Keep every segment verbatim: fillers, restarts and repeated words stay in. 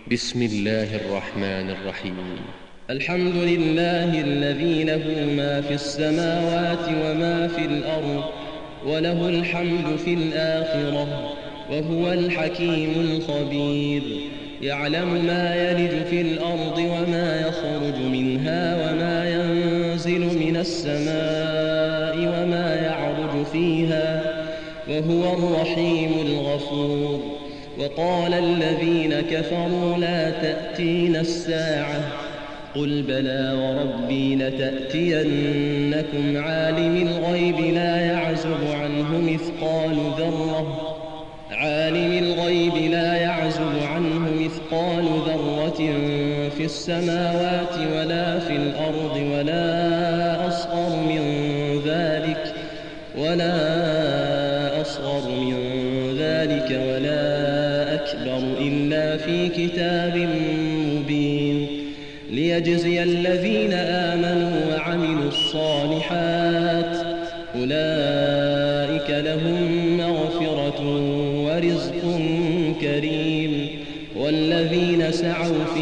بسم الله الرحمن الرحيم. الحمد لله الذي له ما في السماوات وما في الأرض وله الحمد في الآخرة وهو الحكيم الخبير. يعلم ما يلج في الأرض وما يخرج منها وما ينزل من السماء وما يعرج فيها وهو الرحيم الغفور. وقال الذين كفروا لا تأتينا الساعة قل بلى وربي لتأتينكم عالم الغيب لا يعزب عنه مثقال ذرة عالم الغيب لا يعزب عنه مثقال ذرة في السماوات ولا في الأرض ولا أصغر من ذلك ولا أصغر من ذلك ولا أكبر إلا في كتاب مبين ليجزي الذين آمنوا وعملوا الصالحات أولئك لهم مغفرة ورزق كريم. والذين سعوا في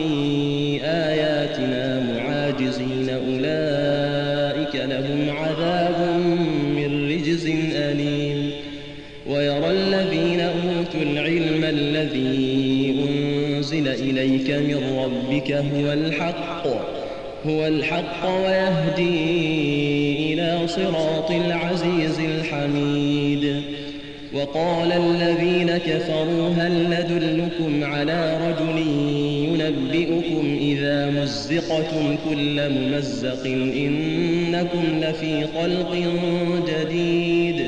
آياتنا معاجزين أولئك لهم عذاب من رجز أليم. ويرى الذين أوتوا العلم الذي أنزل إليك من ربك هو الحق هو الحق ويهدي إلى صراط العزيز الحميد. وقال الذين كفروا هل ندلكم على رجل ينبئكم إذا مزقتم كل ممزق إنكم لفي خلق جديد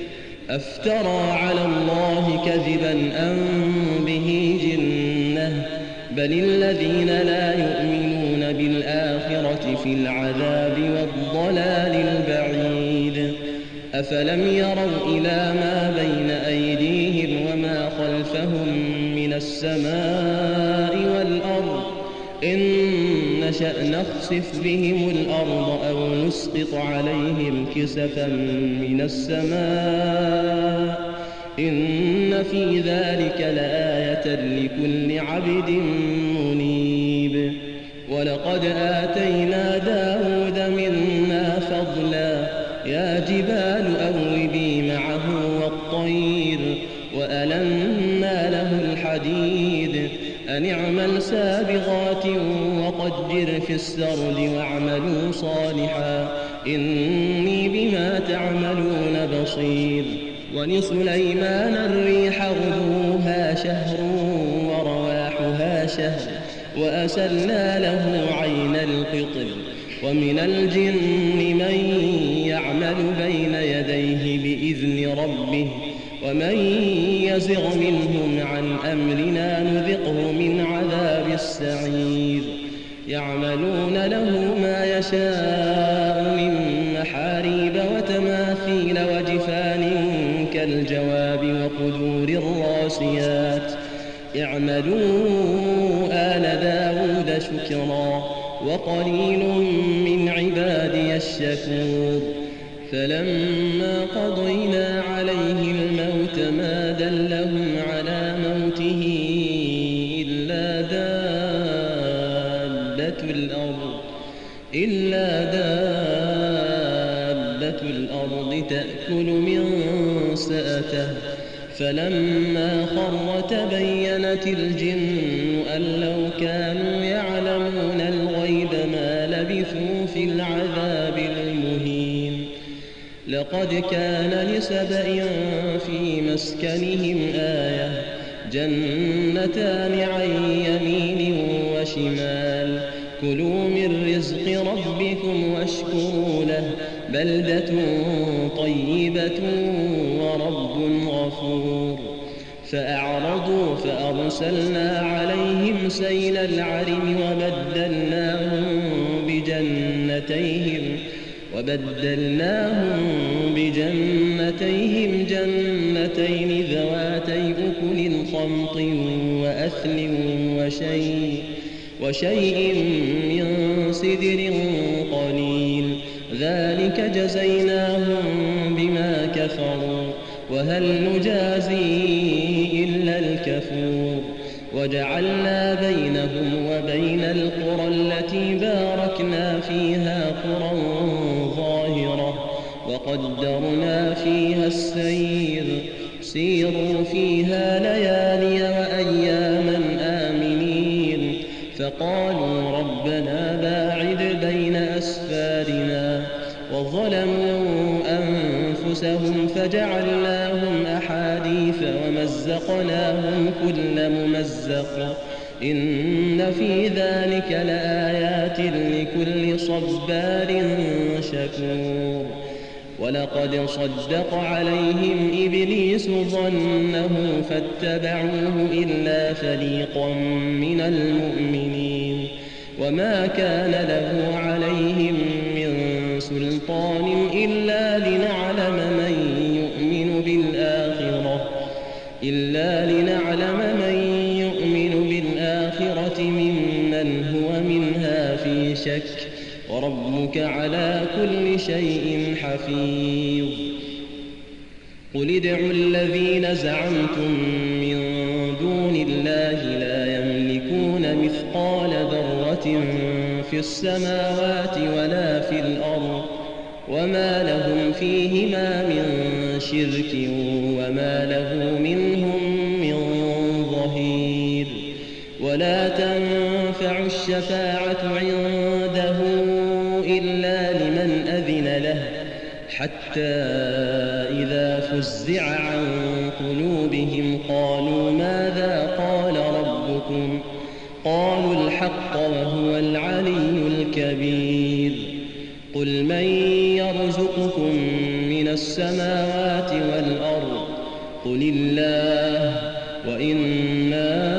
أفترى على الله كذبا أم به جنة بل الذين لا يؤمنون بالآخرة في العذاب والضلال البعيد. أفلم يروا إلى ما بين أيديهم وما خلفهم من السماء والأرض إن نشأ نخسف بهم الأرض أو نسقط عليهم كسفا من السماء إن في ذلك لآية لكل عبد منيب. ولقد آتينا داود منا فضلا يا جبال أوبي معه والطير وألنا له الحديد أن اعمل سابغات وقدر في السرد واعملوا صالحا إني بما تعملون بصير. ولسليمان الريح غدوها شهر ورواحها شهر وأسلنا له عين القطر. ومن الجن من يعمل بين يديه بإذن ربه ومن يزغ منهم عن أمرنا نذقه من عذاب السعير. يعملون له ما يشاء من محاريب وتماثيل وجفان كالجواب وقدور الراسيات. اعملوا آل داود شكرا وقليل من عبادي الشكور. فلما قضينا عليه الموت ما دلهم على موته إلا دابة الأرض إلا دابة الأرض تأكل من سأته. فلما خر تبينت الجن أن لو كانوا يعلمون الغيب ما لبثوا في العذاب المهين. لقد كان لسبإ في مسكنهم آية جنتان عن يمين وشمال كلوا من رزق ربكم واشكروا له بلدة طيبة ورب غفور. فأعرضوا فأرسلنا عليهم سيل العرم وبدلناهم بجنتيهم وبدلناهم بجنتيهم جنتين ذواتي أكل خمط وأثل وشيء وشيء من سدر قليل ذلك جزيناهم بما كفروا وهل نجازي إلا الكفور. وجعلنا بينهم وبين القرى التي باركنا فيها قرى ظاهرة وقدرنا فيها السير سيروا فيها ليالي وأياما آمنين فقالوا ربنا باعد بين أسفارنا وظلموا أنفسهم فجعلناهم أحاديث ومزقناهم كل ممزق إن في ذلك لآيات لكل صبار شكور ولقد صدق عليهم إبليس ظنه فاتبعوه إلا فريقا من المؤمنين وما كان له عليهم من سلطان إلا لنعلم من يؤمن بالآخرة إلا لنعلم من يؤمن بالآخرة ممن هو منها في شك وربك على كل شيء حفيظ قل ادعوا الذين زعمتم من دون الله لا يملكون مثقال ذرة في السماوات ولا في الأرض وما لهم فيهما من شرك وما له منهم من ظهير ولا تنفع الشفاعة عنده إلا لمن أذن له حتى إذا فزع عن قلوبهم قالوا ماذا قال ربكم قالوا الحق وهو العلي الكبير قل من يرزقكم من السماوات والأرض قل الله وإنا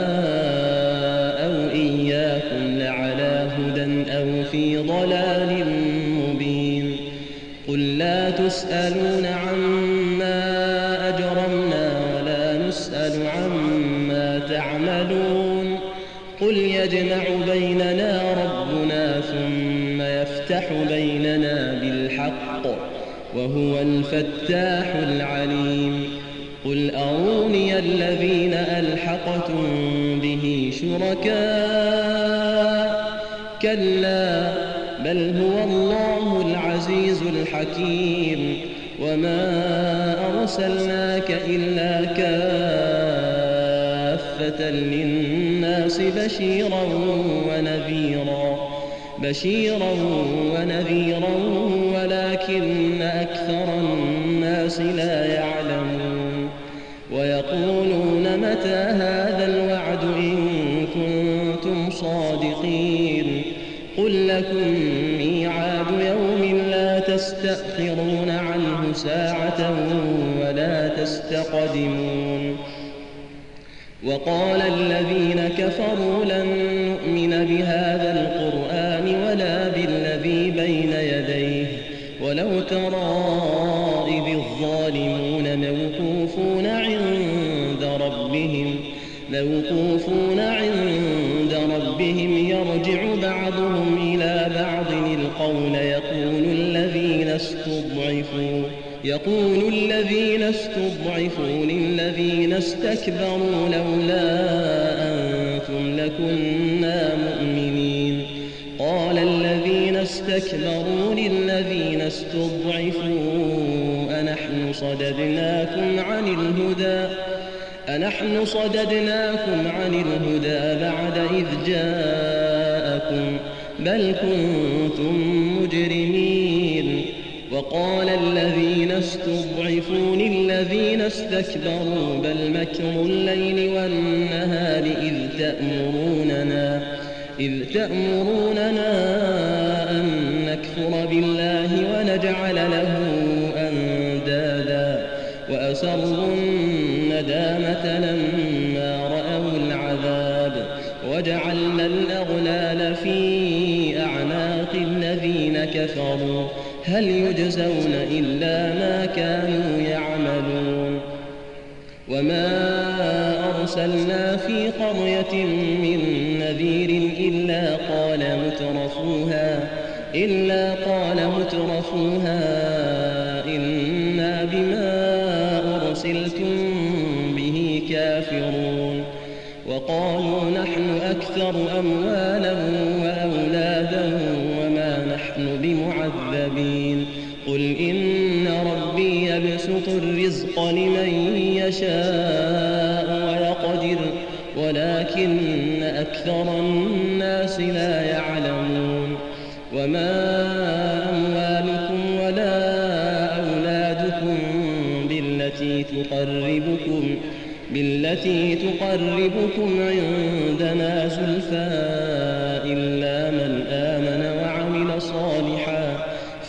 أو إياكم لعلى هدى أو في ضلال مبين قل لا تسألون عما أجرمنا ولا نسأل عما تعملون قل يجمع بيننا ربنا ثم يفتح بيننا بالحق وهو الفتاح العليم قل أروني الذين ألحقتم به شركاء كلا بل هو الله العزيز الحكيم وما أرسلناك إلا كافة للناس بشيرا ونذيرا بشيرا ونذيرا ولكن أكثر الناس لا يعلمون ويقولون متى هذا الوعد إن كنتم صادقين قل لكم ميعاد يوم لا تستأخرون عنه ساعة ولا تستقدمون وقال الذين كفروا لن نؤمن بهذا القرآن ولا بالذي بين يديه ولو ترى إذ الظالمون موقوفون عند ربهم موقوفون عند ربهم يرجع بعضهم إلى بعض القول يقول الذين استضعفوا يقول الذين استضعفوا للذين استكبروا لولا أنتم لكنا مؤمنين قال الذين استكبروا للذين استضعفوا أنحن صددناكم عن الهدى أنحن صددناكم عن الهدى بعد إذ جاءكم بل كنتم مجرمين وقال الذين استضعفوا للذين استكبروا بل مكر الليل والنهار إذ تأمروننا إذ تأمروننا أن نكفر بالله ونجعل له أندادا وأسروا الندامة لما رأوا العذاب وجعلنا الأغلال في أعناق الذين كفروا هل يجزون إلا ما كانوا يعملون وما أرسلنا في قرية من نذير إلا قال مترفوها إلا قال مترفوها إنا بما أرسلتم به كافرون وقالوا أكثر أموالا وأولادا وما نحن بمعذبين قل إن ربي يبسط الرزق لمن يشاء ويقدر ولكن أكثر الناس لا يعلمون وما أموالكم ولا أولادكم بالتي تقربكم بالتي تقربكم عندنا زلفى إلا من آمن وعمل صالحا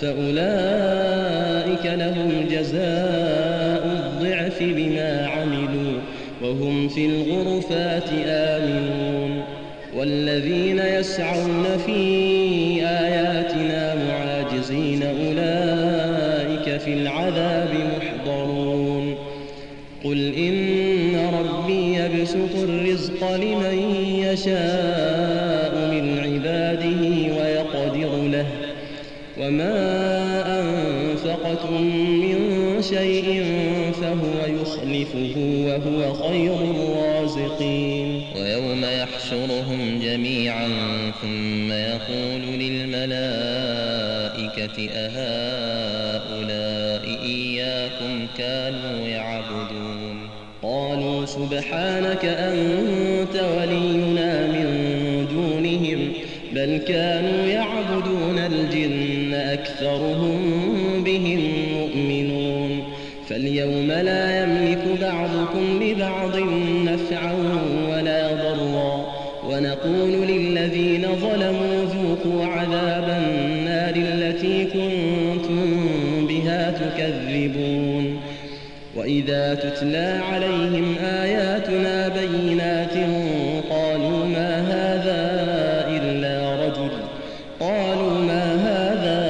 فأولئك لهم جزاء الضعف بما عملوا وهم في الغرفات آمنون والذين يسعون في آياتنا معاجزين أولئك في العذاب محضرون قل إن ربي يبسط الرزق لمن يشاء من عباده ويقدر له وما أنفقتم من شيء فهو يخلفه وهو خير الرازقين ويوم يحشرهم جميعا ثم يقول للملائكة أهؤلاء إياكم كانوا يعبدون قالوا سبحانك أنت ولينا من دونهم بل كانوا يعبدون الجن أكثرهم بهم مؤمنون فاليوم لا يملك بعضكم لبعض نفعا ولا ضرا ونقول للذين ظلموا ذوقوا عذاب النار التي كنتم بها تكذبون وإذا تتلى عليهم آياتنا بينات قالوا ما هذا إلا رجل قالوا ما هذا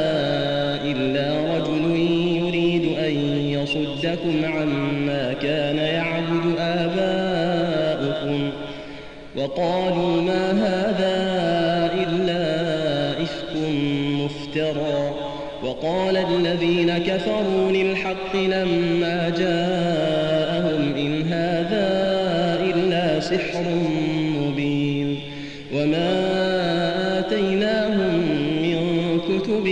إلا رجل يريد أن يصدكم عما كان يعبد آباؤكم وقالوا ما هذا إلا إفك مفترى وقال الذين كفروا للحق لما جاءهم إن هذا إلا سحر مبين وما آتيناهم من كتب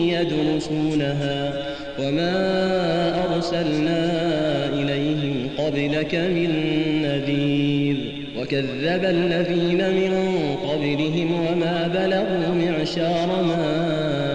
يدرسونها وما أرسلنا إليهم قبلك من نذير وكذب الذين من قبلهم وما بلغوا معشار ما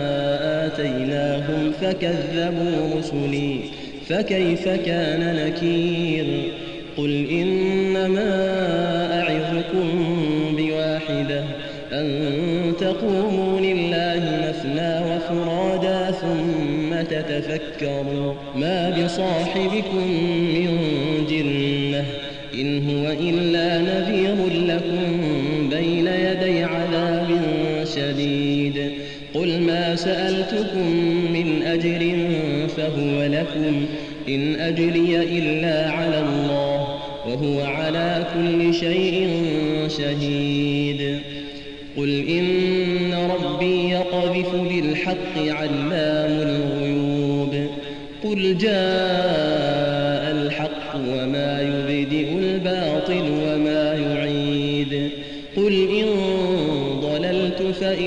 آتيناهم فكذبوا رسلي فكيف كان نكير قل إنما أعظكم بواحدة أن تقوموا لله مثنى وفرادا ثم تتفكروا ما بصاحبكم من جنة إن هو إلا نذير لكم بين يدي عذاب شديد قل ما سألتكم من أجر فهو لكم إن أجري إلا على الله وهو على كل شيء شهيد قل إن ربي يقذف بالحق علام الغيوب قل جاء الحق وما يبدئ الباطل وما يعيد قل إن ضللت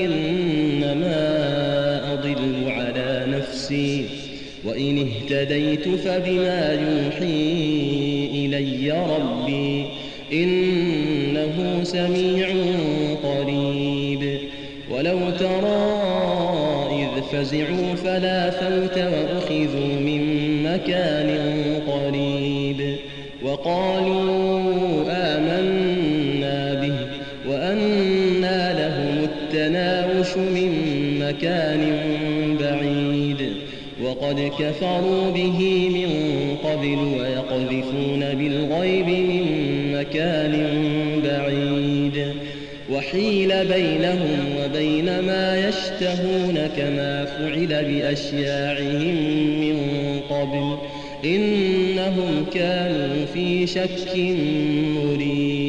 فإنما أضل على نفسي وإن اهتديت فبما يوحي إلي ربي إنه سميع قريب ولو ترى إذ فزعوا فلا فوت وأخذوا من مكان قريب وقالوا آمنا به وأنى لهم التناوش من مكان بعيد وقد كفروا به من قبل ويقذفون بالغيب من مكان بعيد وحيل بينهم وبين ما يشتهون كما فعل بأشياعهم من قبل إنهم كانوا في شك مريب